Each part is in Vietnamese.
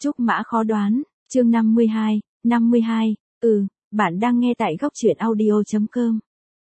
Trúc mã khó đoán, chương 52, bạn đang nghe tại góc truyện audio.com.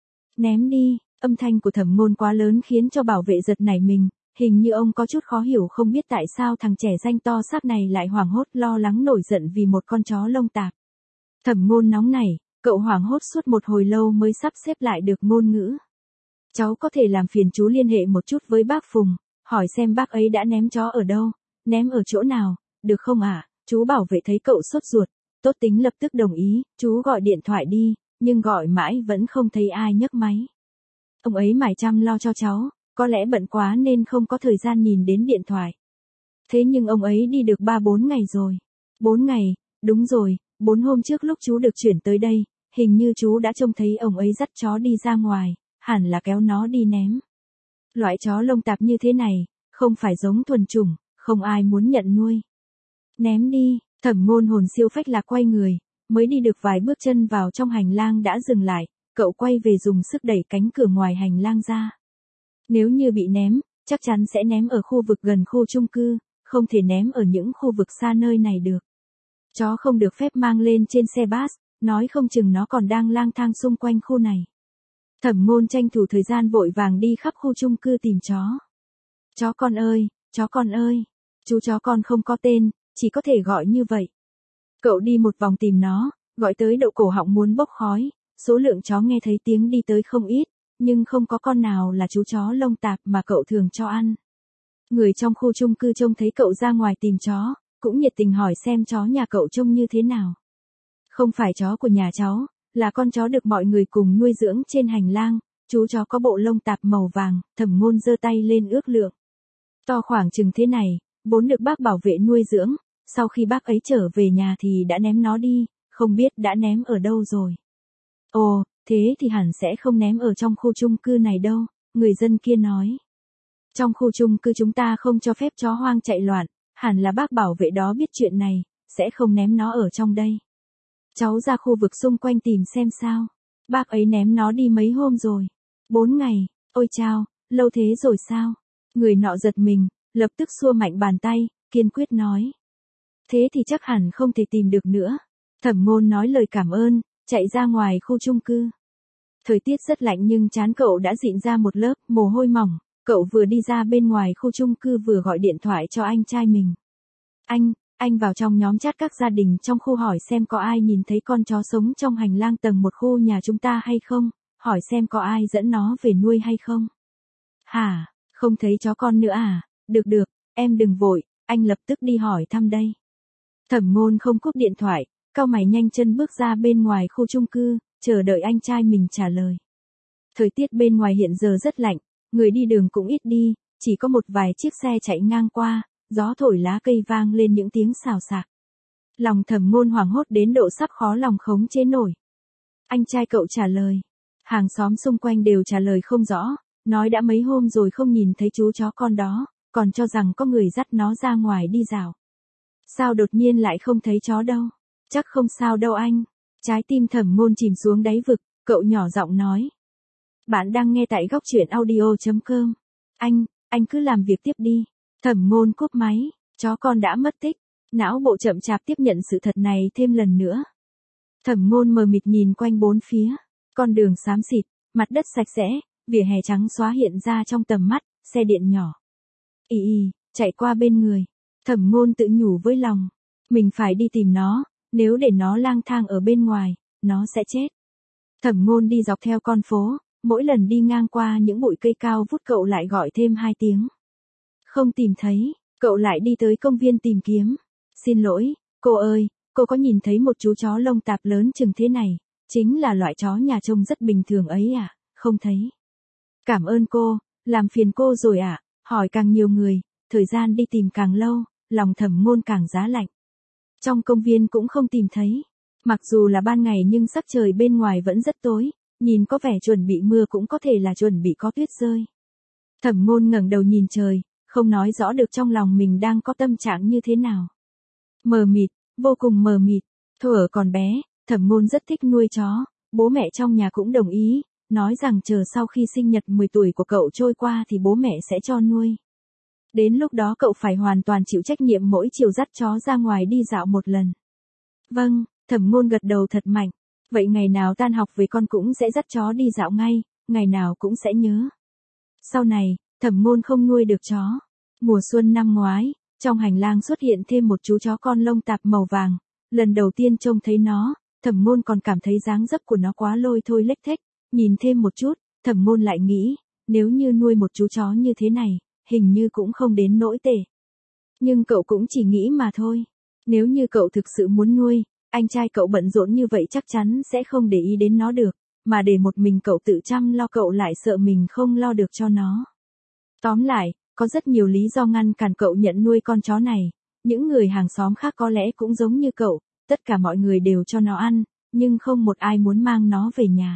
Ném đi, âm thanh của Thẩm Ngôn quá lớn khiến cho bảo vệ giật nảy mình, hình như ông có chút khó hiểu không biết tại sao thằng trẻ danh to xác này lại hoảng hốt lo lắng nổi giận vì một con chó lông tạp. Thẩm Ngôn nóng nảy, cậu hoảng hốt suốt một hồi lâu mới sắp xếp lại được ngôn ngữ. Cháu có thể làm phiền chú liên hệ một chút với bác Phùng, hỏi xem bác ấy đã ném chó ở đâu, ném ở chỗ nào, được không ạ? Chú bảo vệ thấy cậu sốt ruột, tốt tính lập tức đồng ý, chú gọi điện thoại đi, nhưng gọi mãi vẫn không thấy ai nhấc máy. Ông ấy mải chăm lo cho cháu, có lẽ bận quá nên không có thời gian nhìn đến điện thoại. Thế nhưng ông ấy đi được 3-4 ngày rồi. 4 ngày, đúng rồi, 4 hôm trước lúc chú được chuyển tới đây, hình như chú đã trông thấy ông ấy dắt chó đi ra ngoài, hẳn là kéo nó đi ném. Loại chó lông tạp như thế này, không phải giống thuần chủng, không ai muốn nhận nuôi. Ném đi, Thẩm Ngôn hồn siêu phách lạc quay người, mới đi được vài bước chân vào trong hành lang đã dừng lại, cậu quay về dùng sức đẩy cánh cửa ngoài hành lang ra. Nếu như bị ném, chắc chắn sẽ ném ở khu vực gần khu chung cư, không thể ném ở những khu vực xa nơi này được. Chó không được phép mang lên trên xe bus, nói không chừng nó còn đang lang thang xung quanh khu này. Thẩm Ngôn tranh thủ thời gian vội vàng đi khắp khu chung cư tìm chó. Chó con ơi, chú chó con không có tên, chỉ có thể gọi như vậy. Cậu đi một vòng tìm nó, gọi tới độ cổ họng muốn bốc khói, số lượng chó nghe thấy tiếng đi tới không ít, nhưng không có con nào là chú chó lông tạp mà cậu thường cho ăn. Người trong khu chung cư trông thấy cậu ra ngoài tìm chó, cũng nhiệt tình hỏi xem chó nhà cậu trông như thế nào. Không phải chó của nhà cháu, là con chó được mọi người cùng nuôi dưỡng trên hành lang, chú chó có bộ lông tạp màu vàng, Thẩm Ngôn giơ tay lên ước lượng. To khoảng chừng thế này, vốn được bác bảo vệ nuôi dưỡng, sau khi bác ấy trở về nhà thì đã ném nó đi, không biết đã ném ở đâu rồi. Ồ, thế thì hẳn sẽ không ném ở trong khu chung cư này đâu, người dân kia nói. Trong khu chung cư chúng ta không cho phép chó hoang chạy loạn, hẳn là bác bảo vệ đó biết chuyện này, sẽ không ném nó ở trong đây. Cháu ra khu vực xung quanh tìm xem sao. Bác ấy ném nó đi mấy hôm rồi. 4 ngày, ôi chao, lâu thế rồi sao? Người nọ giật mình, lập tức xua mạnh bàn tay, kiên quyết nói. Thế thì chắc hẳn không thể tìm được nữa. Thẩm Ngôn nói lời cảm ơn, chạy ra ngoài khu chung cư. Thời tiết rất lạnh nhưng trán cậu đã dịn ra một lớp mồ hôi mỏng, cậu vừa đi ra bên ngoài khu chung cư vừa gọi điện thoại cho anh trai mình. Anh vào trong nhóm chat các gia đình trong khu hỏi xem có ai nhìn thấy con chó sống trong hành lang tầng 1 khu nhà chúng ta hay không, hỏi xem có ai dẫn nó về nuôi hay không. Hả, không thấy chó con nữa à, được, em đừng vội, anh lập tức đi hỏi thăm đây. Thẩm Ngôn không cúp điện thoại, cau mày nhanh chân bước ra bên ngoài khu chung cư, chờ đợi anh trai mình trả lời. Thời tiết bên ngoài hiện giờ rất lạnh, người đi đường cũng ít đi, chỉ có một vài chiếc xe chạy ngang qua, gió thổi lá cây vang lên những tiếng xào xạc. Lòng Thẩm Ngôn hoảng hốt đến độ sắp khó lòng khống chế nổi. Anh trai cậu trả lời. Hàng xóm xung quanh đều trả lời không rõ, nói đã mấy hôm rồi không nhìn thấy chú chó con đó, còn cho rằng có người dắt nó ra ngoài đi dạo. Sao đột nhiên lại không thấy chó đâu? Chắc không sao đâu anh. Trái tim Thẩm Ngôn chìm xuống đáy vực, cậu nhỏ giọng nói. Bạn đang nghe tại góc truyện audio.com. Anh cứ làm việc tiếp đi. Thẩm Ngôn cúp máy, chó con đã mất tích. Não bộ chậm chạp tiếp nhận sự thật này thêm lần nữa. Thẩm Ngôn mờ mịt nhìn quanh bốn phía, con đường xám xịt, mặt đất sạch sẽ, vỉa hè trắng xóa hiện ra trong tầm mắt, xe điện nhỏ. Chạy qua bên người. Thẩm Ngôn tự nhủ với lòng, mình phải đi tìm nó, nếu để nó lang thang ở bên ngoài, nó sẽ chết. Thẩm Ngôn đi dọc theo con phố, mỗi lần đi ngang qua những bụi cây cao vút cậu lại gọi thêm 2 tiếng. Không tìm thấy, cậu lại đi tới công viên tìm kiếm. Xin lỗi, cô ơi, cô có nhìn thấy một chú chó lông tạp lớn chừng thế này, chính là loại chó nhà trông rất bình thường ấy à, không thấy. Cảm ơn cô, làm phiền cô rồi ạ, hỏi càng nhiều người, thời gian đi tìm càng lâu, lòng Thẩm Ngôn càng giá lạnh. Trong công viên cũng không tìm thấy, mặc dù là ban ngày nhưng sắc trời bên ngoài vẫn rất tối, nhìn có vẻ chuẩn bị mưa cũng có thể là chuẩn bị có tuyết rơi. Thẩm Ngôn ngẩng đầu nhìn trời, không nói rõ được trong lòng mình đang có tâm trạng như thế nào. Mờ mịt, vô cùng mờ mịt. Thuở còn bé, Thẩm Ngôn rất thích nuôi chó, bố mẹ trong nhà cũng đồng ý, nói rằng chờ sau khi sinh nhật 10 tuổi của cậu trôi qua thì bố mẹ sẽ cho nuôi. Đến lúc đó cậu phải hoàn toàn chịu trách nhiệm mỗi chiều dắt chó ra ngoài đi dạo một lần. Vâng, Thẩm Ngôn gật đầu thật mạnh. Vậy ngày nào tan học về con cũng sẽ dắt chó đi dạo ngay, ngày nào cũng sẽ nhớ. Sau này, Thẩm Ngôn không nuôi được chó. Mùa xuân năm ngoái, trong hành lang xuất hiện thêm một chú chó con lông tạp màu vàng. Lần đầu tiên trông thấy nó, Thẩm Ngôn còn cảm thấy dáng dấp của nó quá lôi thôi lếch thếch. Nhìn thêm một chút, Thẩm Ngôn lại nghĩ, nếu như nuôi một chú chó như thế này, hình như cũng không đến nỗi tệ. Nhưng cậu cũng chỉ nghĩ mà thôi. Nếu như cậu thực sự muốn nuôi, anh trai cậu bận rộn như vậy chắc chắn sẽ không để ý đến nó được, mà để một mình cậu tự chăm lo cậu lại sợ mình không lo được cho nó. Tóm lại, có rất nhiều lý do ngăn cản cậu nhận nuôi con chó này. Những người hàng xóm khác có lẽ cũng giống như cậu, tất cả mọi người đều cho nó ăn, nhưng không một ai muốn mang nó về nhà.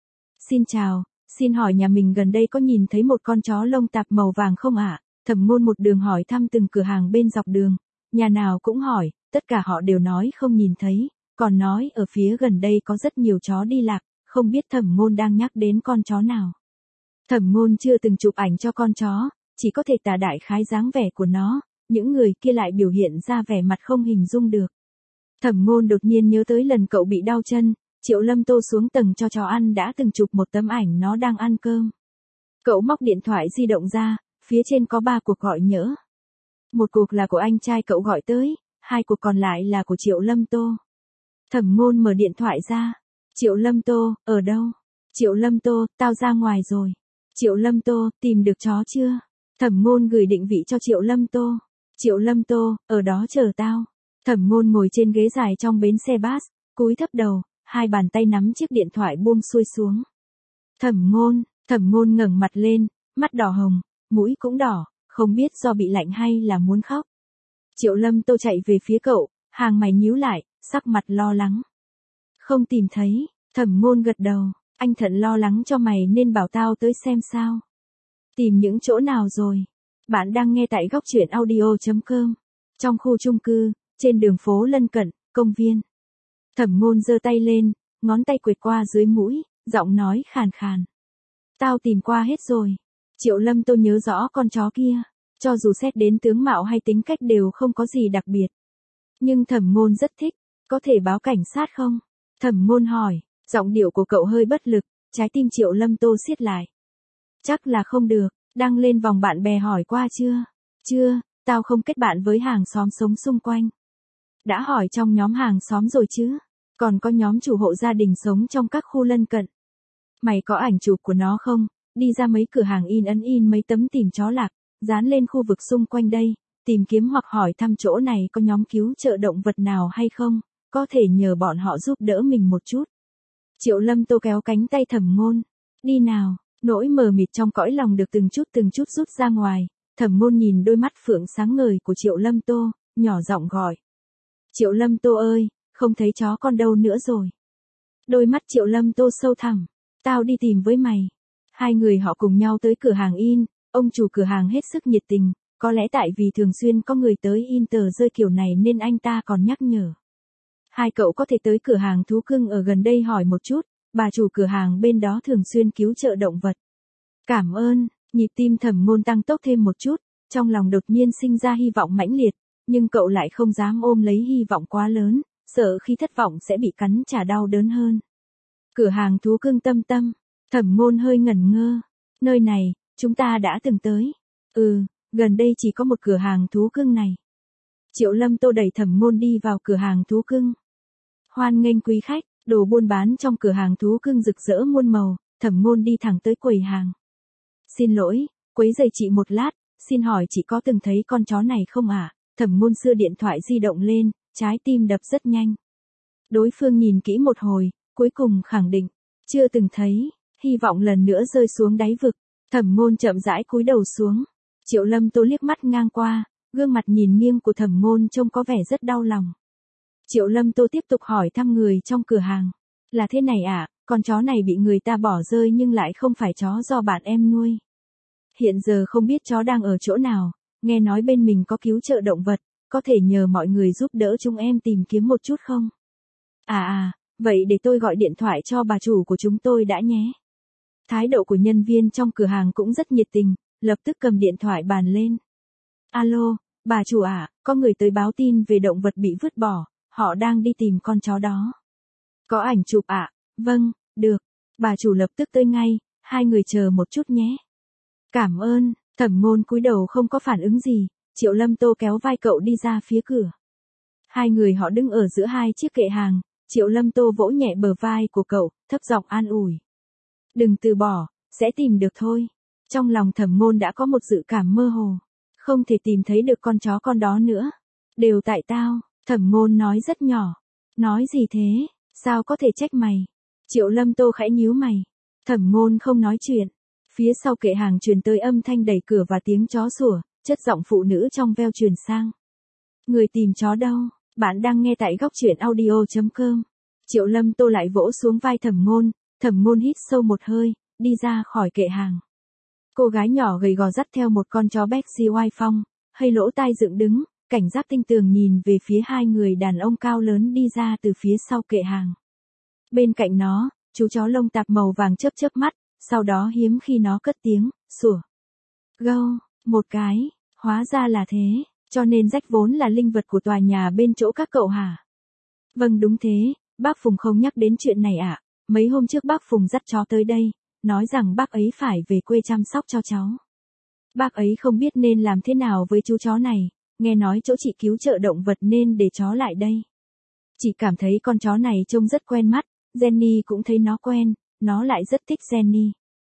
Xin chào, xin hỏi nhà mình gần đây có nhìn thấy một con chó lông tạp màu vàng không ạ? Thẩm Ngôn một đường hỏi thăm từng cửa hàng bên dọc đường, nhà nào cũng hỏi, tất cả họ đều nói không nhìn thấy, còn nói ở phía gần đây có rất nhiều chó đi lạc, không biết Thẩm Ngôn đang nhắc đến con chó nào. Thẩm Ngôn chưa từng chụp ảnh cho con chó, chỉ có thể tả đại khái dáng vẻ của nó, những người kia lại biểu hiện ra vẻ mặt không hình dung được. Thẩm Ngôn đột nhiên nhớ tới lần cậu bị đau chân, Triệu Lâm Tô xuống tầng cho chó ăn đã từng chụp một tấm ảnh nó đang ăn cơm. Cậu móc điện thoại di động ra, phía trên có 3 cuộc gọi nhỡ. Một cuộc là của anh trai cậu gọi tới, 2 cuộc còn lại là của Triệu Lâm Tô. Thẩm Ngôn mở điện thoại ra. Triệu Lâm Tô, ở đâu? Triệu Lâm Tô, tao ra ngoài rồi. Triệu Lâm Tô, tìm được chó chưa? Thẩm Ngôn gửi định vị cho Triệu Lâm Tô. Triệu Lâm Tô, ở đó chờ tao. Thẩm Ngôn ngồi trên ghế dài trong bến xe bus, cúi thấp đầu, 2 bàn tay nắm chiếc điện thoại buông xuôi xuống. Thẩm Ngôn ngẩng mặt lên, mắt đỏ hồng, mũi cũng đỏ, không biết do bị lạnh hay là muốn khóc. Triệu Lâm Tô chạy về phía cậu, hàng mày nhíu lại, sắc mặt lo lắng. Không tìm thấy, Thẩm Ngôn gật đầu, anh thật lo lắng cho mày nên bảo tao tới xem sao. Tìm những chỗ nào rồi? Bạn đang nghe tại góc truyện audio.com. Trong khu chung cư, trên đường phố lân cận, công viên. Thẩm Ngôn giơ tay lên, ngón tay quệt qua dưới mũi, giọng nói khàn khàn. Tao tìm qua hết rồi. Triệu Lâm Tô nhớ rõ con chó kia, cho dù xét đến tướng mạo hay tính cách đều không có gì đặc biệt. Nhưng Thẩm Ngôn rất thích, có thể báo cảnh sát không? Thẩm Ngôn hỏi, giọng điệu của cậu hơi bất lực, trái tim Triệu Lâm Tô siết lại. Chắc là không được, đăng lên vòng bạn bè hỏi qua chưa? Chưa, tao không kết bạn với hàng xóm sống xung quanh. Đã hỏi trong nhóm hàng xóm rồi chứ? Còn có nhóm chủ hộ gia đình sống trong các khu lân cận. Mày có ảnh chụp của nó không? Đi ra mấy cửa hàng in mấy tấm tìm chó lạc, dán lên khu vực xung quanh đây, tìm kiếm hoặc hỏi thăm chỗ này có nhóm cứu trợ động vật nào hay không, có thể nhờ bọn họ giúp đỡ mình một chút. Triệu Lâm Tô kéo cánh tay Thẩm Ngôn. Đi nào, nỗi mờ mịt trong cõi lòng được từng chút rút ra ngoài. Thẩm Ngôn nhìn đôi mắt phượng sáng ngời của Triệu Lâm Tô, nhỏ giọng gọi. Triệu Lâm Tô ơi, không thấy chó con đâu nữa rồi. Đôi mắt Triệu Lâm Tô sâu thẳm. Tao đi tìm với mày. 2 người họ cùng nhau tới cửa hàng in, ông chủ cửa hàng hết sức nhiệt tình, có lẽ tại vì thường xuyên có người tới in tờ rơi kiểu này nên anh ta còn nhắc nhở. 2 cậu có thể tới cửa hàng thú cưng ở gần đây hỏi một chút, bà chủ cửa hàng bên đó thường xuyên cứu trợ động vật. Cảm ơn, nhịp tim Thẩm Ngôn tăng tốc thêm một chút, trong lòng đột nhiên sinh ra hy vọng mãnh liệt, nhưng cậu lại không dám ôm lấy hy vọng quá lớn, sợ khi thất vọng sẽ bị cắn trả đau đớn hơn. Cửa hàng thú cưng Tâm Tâm. Thẩm Ngôn hơi ngẩn ngơ. Nơi này, chúng ta đã từng tới. Gần đây chỉ có một cửa hàng thú cưng này. Triệu Lâm Tô đẩy Thẩm Ngôn đi vào cửa hàng thú cưng. Hoan nghênh quý khách, đồ buôn bán trong cửa hàng thú cưng rực rỡ muôn màu, Thẩm Ngôn đi thẳng tới quầy hàng. Xin lỗi, quấy rầy chị một lát, xin hỏi chị có từng thấy con chó này không ạ? Thẩm Ngôn giơ điện thoại di động lên, trái tim đập rất nhanh. Đối phương nhìn kỹ một hồi, cuối cùng khẳng định, chưa từng thấy, hy vọng lần nữa rơi xuống đáy vực. Thẩm Ngôn chậm rãi cúi đầu xuống. Triệu Lâm Tô liếc mắt ngang qua, gương mặt nhìn nghiêng của Thẩm Ngôn trông có vẻ rất đau lòng. Triệu Lâm Tô tiếp tục hỏi thăm người trong cửa hàng. Là thế này ạ, con chó này bị người ta bỏ rơi nhưng lại không phải chó do bạn em nuôi. Hiện giờ không biết chó đang ở chỗ nào, nghe nói bên mình có cứu trợ động vật, có thể nhờ mọi người giúp đỡ chúng em tìm kiếm một chút không? Vậy để tôi gọi điện thoại cho bà chủ của chúng tôi đã nhé. Thái độ của nhân viên trong cửa hàng cũng rất nhiệt tình, lập tức cầm điện thoại bàn lên. Alo, bà chủ ạ, có người tới báo tin về động vật bị vứt bỏ, họ đang đi tìm con chó đó. Có ảnh chụp ạ? Vâng, được. Bà chủ lập tức tới ngay, hai người chờ một chút nhé. Cảm ơn. Thẩm Ngôn cúi đầu không có phản ứng gì, Triệu Lâm Tô kéo vai cậu đi ra phía cửa. Hai người họ đứng ở giữa hai chiếc kệ hàng, Triệu Lâm Tô vỗ nhẹ bờ vai của cậu, thấp giọng an ủi. Đừng từ bỏ, sẽ tìm được thôi. Trong lòng Thẩm Ngôn đã có một dự cảm mơ hồ. Không thể tìm thấy được con chó con đó nữa. Đều tại tao, Thẩm Ngôn nói rất nhỏ. Nói gì thế, sao có thể trách mày? Triệu Lâm Tô khẽ nhíu mày. Thẩm Ngôn không nói chuyện. Phía sau kệ hàng truyền tới âm thanh đẩy cửa và tiếng chó sủa, chất giọng phụ nữ trong veo truyền sang. Người tìm chó đâu? Bạn đang nghe tại góc truyện audio.com. Triệu Lâm Tô lại vỗ xuống vai Thẩm Ngôn hít sâu một hơi, đi ra khỏi kệ hàng. Cô gái nhỏ gầy gò dắt theo một con chó Bersey oai phong, hay lỗ tai dựng đứng, cảnh giác tinh tường nhìn về phía hai người đàn ông cao lớn đi ra từ phía sau kệ hàng. Bên cạnh nó, chú chó lông tạp màu vàng chớp chớp mắt, sau đó hiếm khi nó cất tiếng, sủa. Gâu, một cái, hóa ra là thế, cho nên Jack vốn là linh vật của tòa nhà bên chỗ các cậu hả? Vâng đúng thế, bác Phùng không nhắc đến chuyện này ạ. Mấy hôm trước bác Phùng dắt chó tới đây, nói rằng bác ấy phải về quê chăm sóc cho cháu. Bác ấy không biết nên làm thế nào với chú chó này, nghe nói chỗ chị cứu trợ động vật nên để chó lại đây. Chị cảm thấy con chó này trông rất quen mắt, Jenny cũng thấy nó quen, nó lại rất thích Jenny.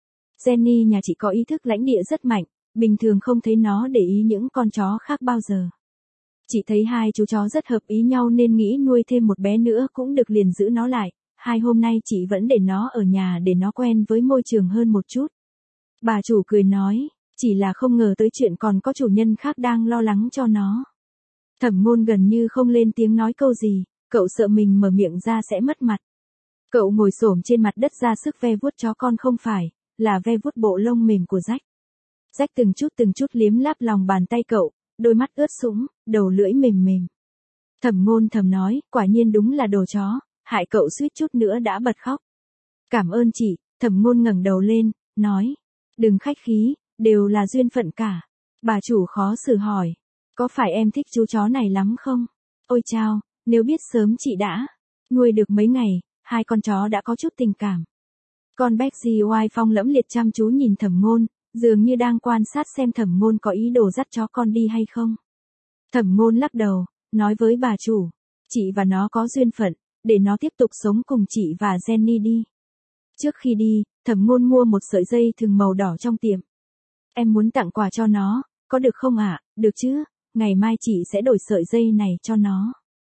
Jenny nhà chị có ý thức lãnh địa rất mạnh, bình thường không thấy nó để ý những con chó khác bao giờ. Chị thấy hai chú chó rất hợp ý nhau nên nghĩ nuôi thêm một bé nữa cũng được liền giữ nó lại. 2 hôm nay chị vẫn để nó ở nhà để nó quen với môi trường hơn một chút. Bà chủ cười nói, chỉ là không ngờ tới chuyện còn có chủ nhân khác đang lo lắng cho nó. Thẩm Ngôn gần như không lên tiếng nói câu gì, cậu sợ mình mở miệng ra sẽ mất mặt. Cậu ngồi xổm trên mặt đất ra sức ve vuốt chó con không phải, là ve vuốt bộ lông mềm của Jack. Jack từng chút liếm láp lòng bàn tay cậu, đôi mắt ướt sũng, đầu lưỡi mềm mềm. Thẩm Ngôn thầm nói, quả nhiên đúng là đồ chó, hại cậu suýt chút nữa đã bật khóc. Cảm ơn chị, Thẩm Ngôn ngẩng đầu lên, nói. Đừng khách khí, đều là duyên phận cả. Bà chủ khó xử hỏi, có phải em thích chú chó này lắm không? Ôi chao, nếu biết sớm chị đã nuôi được mấy ngày, hai con chó đã có chút tình cảm. Con Bersey oai phong lẫm liệt chăm chú nhìn Thẩm Ngôn, dường như đang quan sát xem Thẩm Ngôn có ý đồ dắt chó con đi hay không. Thẩm Ngôn lắc đầu, nói với bà chủ, chị và nó có duyên phận, để nó tiếp tục sống cùng chị và Jenny đi. Trước khi đi, Thẩm Ngôn mua một sợi dây thừng màu đỏ trong tiệm. Em muốn tặng quà cho nó, có được không ạ? Được chứ, ngày mai chị sẽ đổi sợi dây này cho nó.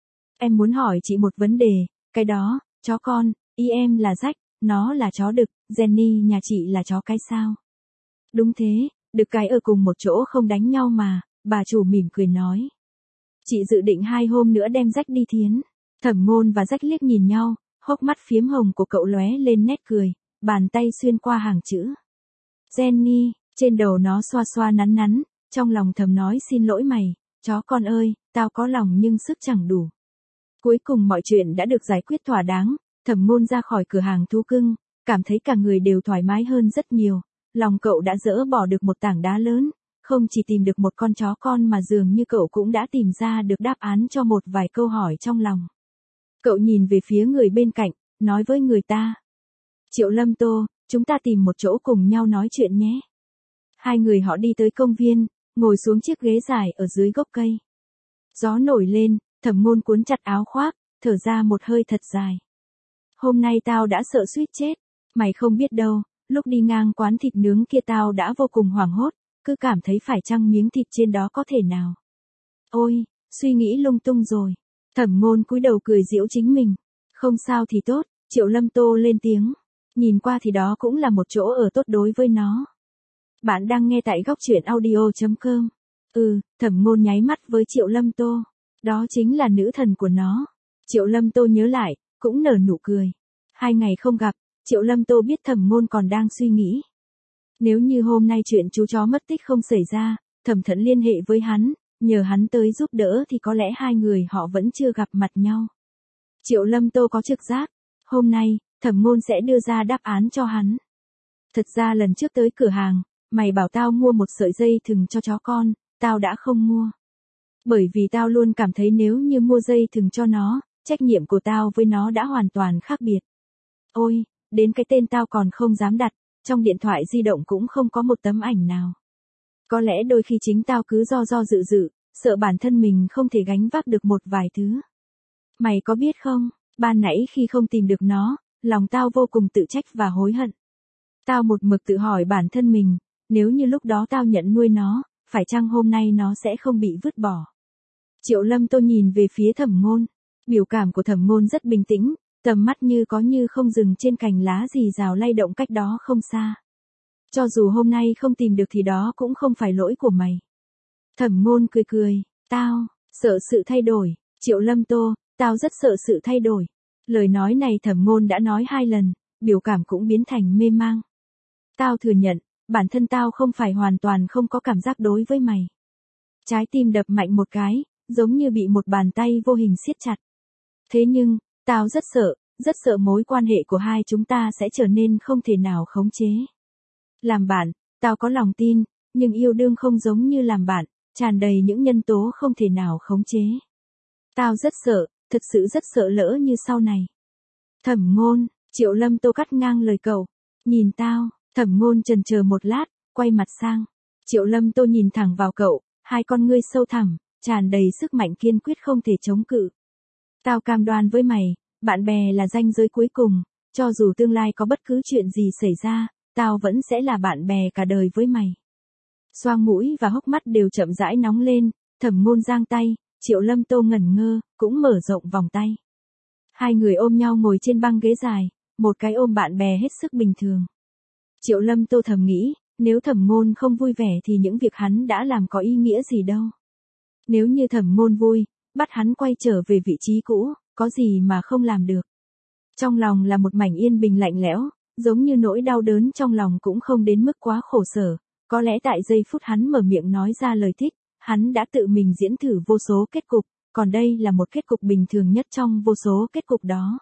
Em muốn hỏi chị một vấn đề, cái đó, chó con, ý em là Jack, nó là chó đực, Jenny nhà chị là chó cái sao? Đúng thế, đực cái ở cùng một chỗ không đánh nhau mà, bà chủ mỉm cười nói. Chị dự định 2 hôm nữa đem Jack đi thiến. Thẩm Ngôn và Jack liếc nhìn nhau, hốc mắt phiếm hồng của cậu lóe lên nét cười, bàn tay xuyên qua hàng chữ. Jenny, trên đầu nó xoa xoa nắn nắn, trong lòng thầm nói xin lỗi mày, chó con ơi, tao có lòng nhưng sức chẳng đủ. Cuối cùng mọi chuyện đã được giải quyết thỏa đáng, Thẩm Ngôn ra khỏi cửa hàng thú cưng, cảm thấy cả người đều thoải mái hơn rất nhiều, lòng cậu đã dỡ bỏ được một tảng đá lớn, không chỉ tìm được một con chó con mà dường như cậu cũng đã tìm ra được đáp án cho một vài câu hỏi trong lòng. Cậu nhìn về phía người bên cạnh, nói với người ta. Triệu Lâm Tô, chúng ta tìm một chỗ cùng nhau nói chuyện nhé. Hai người họ đi tới công viên, ngồi xuống chiếc ghế dài ở dưới gốc cây. Gió nổi lên, Thẩm Ngôn cuốn chặt áo khoác, thở ra một hơi thật dài. Hôm nay tao đã sợ suýt chết, mày không biết đâu, lúc đi ngang quán thịt nướng kia tao đã vô cùng hoảng hốt, cứ cảm thấy phải chăng miếng thịt trên đó có thể nào. Ôi, suy nghĩ lung tung rồi. Thẩm Ngôn cúi đầu cười giễu chính mình. Không sao thì tốt, Triệu Lâm Tô lên tiếng. Nhìn qua thì đó cũng là một chỗ ở tốt đối với nó. Bạn đang nghe tại góc truyện audio.com. Thẩm Ngôn nháy mắt với Triệu Lâm Tô. Đó chính là nữ thần của nó. Triệu Lâm Tô nhớ lại, cũng nở nụ cười. 2 ngày không gặp, Triệu Lâm Tô biết Thẩm Ngôn còn đang suy nghĩ. Nếu như hôm nay chuyện chú chó mất tích không xảy ra, Thẩm Thẫn liên hệ với hắn, nhờ hắn tới giúp đỡ thì có lẽ hai người họ vẫn chưa gặp mặt nhau. Triệu Lâm Tô có trực giác, hôm nay, Thẩm Ngôn sẽ đưa ra đáp án cho hắn. Thật ra lần trước tới cửa hàng, mày bảo tao mua một sợi dây thừng cho chó con, tao đã không mua. Bởi vì tao luôn cảm thấy nếu như mua dây thừng cho nó, trách nhiệm của tao với nó đã hoàn toàn khác biệt. Ôi, đến cái tên tao còn không dám đặt, trong điện thoại di động cũng không có một tấm ảnh nào. Có lẽ đôi khi chính tao cứ do dự, sợ bản thân mình không thể gánh vác được một vài thứ. Mày có biết không, ban nãy khi không tìm được nó, lòng tao vô cùng tự trách và hối hận. Tao một mực tự hỏi bản thân mình, nếu như lúc đó tao nhận nuôi nó, phải chăng hôm nay nó sẽ không bị vứt bỏ. Triệu Lâm Tô nhìn về phía Thẩm Ngôn, biểu cảm của Thẩm Ngôn rất bình tĩnh, tầm mắt như có như không dừng trên cành lá rì rào lay động cách đó không xa. Cho dù hôm nay không tìm được thì đó cũng không phải lỗi của mày. Thẩm Ngôn cười, tao, sợ sự thay đổi, Triệu Lâm Tô, tao rất sợ sự thay đổi. Lời nói này Thẩm Ngôn đã nói 2 lần, biểu cảm cũng biến thành mê mang. Tao thừa nhận, bản thân tao không phải hoàn toàn không có cảm giác đối với mày. Trái tim đập mạnh một cái, giống như bị một bàn tay vô hình siết chặt. Thế nhưng, tao rất sợ mối quan hệ của hai chúng ta sẽ trở nên không thể nào khống chế. Làm bạn, tao có lòng tin, nhưng yêu đương không giống như làm bạn, tràn đầy những nhân tố không thể nào khống chế. Tao rất sợ, thực sự rất sợ lỡ như sau này. Thẩm Ngôn, Triệu Lâm Tô cắt ngang lời cậu. Nhìn tao, Thẩm Ngôn chần chờ một lát, quay mặt sang. Triệu Lâm Tô nhìn thẳng vào cậu, hai con ngươi sâu thẳm, tràn đầy sức mạnh kiên quyết không thể chống cự. Tao cam đoan với mày, bạn bè là ranh giới cuối cùng, cho dù tương lai có bất cứ chuyện gì xảy ra, tao vẫn sẽ là bạn bè cả đời với mày. Xoang mũi và hốc mắt đều chậm rãi nóng lên, Thẩm Ngôn giang tay, Triệu Lâm Tô ngẩn ngơ, cũng mở rộng vòng tay. Hai người ôm nhau ngồi trên băng ghế dài, một cái ôm bạn bè hết sức bình thường. Triệu Lâm Tô thầm nghĩ, nếu Thẩm Ngôn không vui vẻ thì những việc hắn đã làm có ý nghĩa gì đâu. Nếu như Thẩm Ngôn vui, bắt hắn quay trở về vị trí cũ, có gì mà không làm được. Trong lòng là một mảnh yên bình lạnh lẽo, giống như nỗi đau đớn trong lòng cũng không đến mức quá khổ sở. Có lẽ tại giây phút hắn mở miệng nói ra lời thích, hắn đã tự mình diễn thử vô số kết cục, còn đây là một kết cục bình thường nhất trong vô số kết cục đó.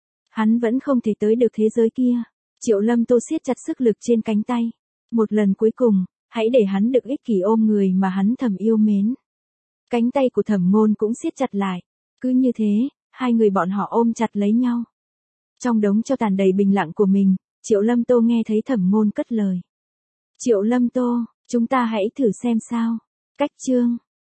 Hắn vẫn không thể tới được thế giới kia. Triệu Lâm Tô siết chặt sức lực trên cánh tay. Một lần cuối cùng, hãy để hắn được ích kỷ ôm người mà hắn thầm yêu mến. Cánh tay của Thẩm Ngôn cũng siết chặt lại. Cứ như thế, hai người bọn họ ôm chặt lấy nhau. Trong đống tro tàn đầy bình lặng của mình, Triệu Lâm Tô nghe thấy Thẩm Ngôn cất lời. Triệu Lâm Tô, chúng ta hãy thử xem sao. Cách chương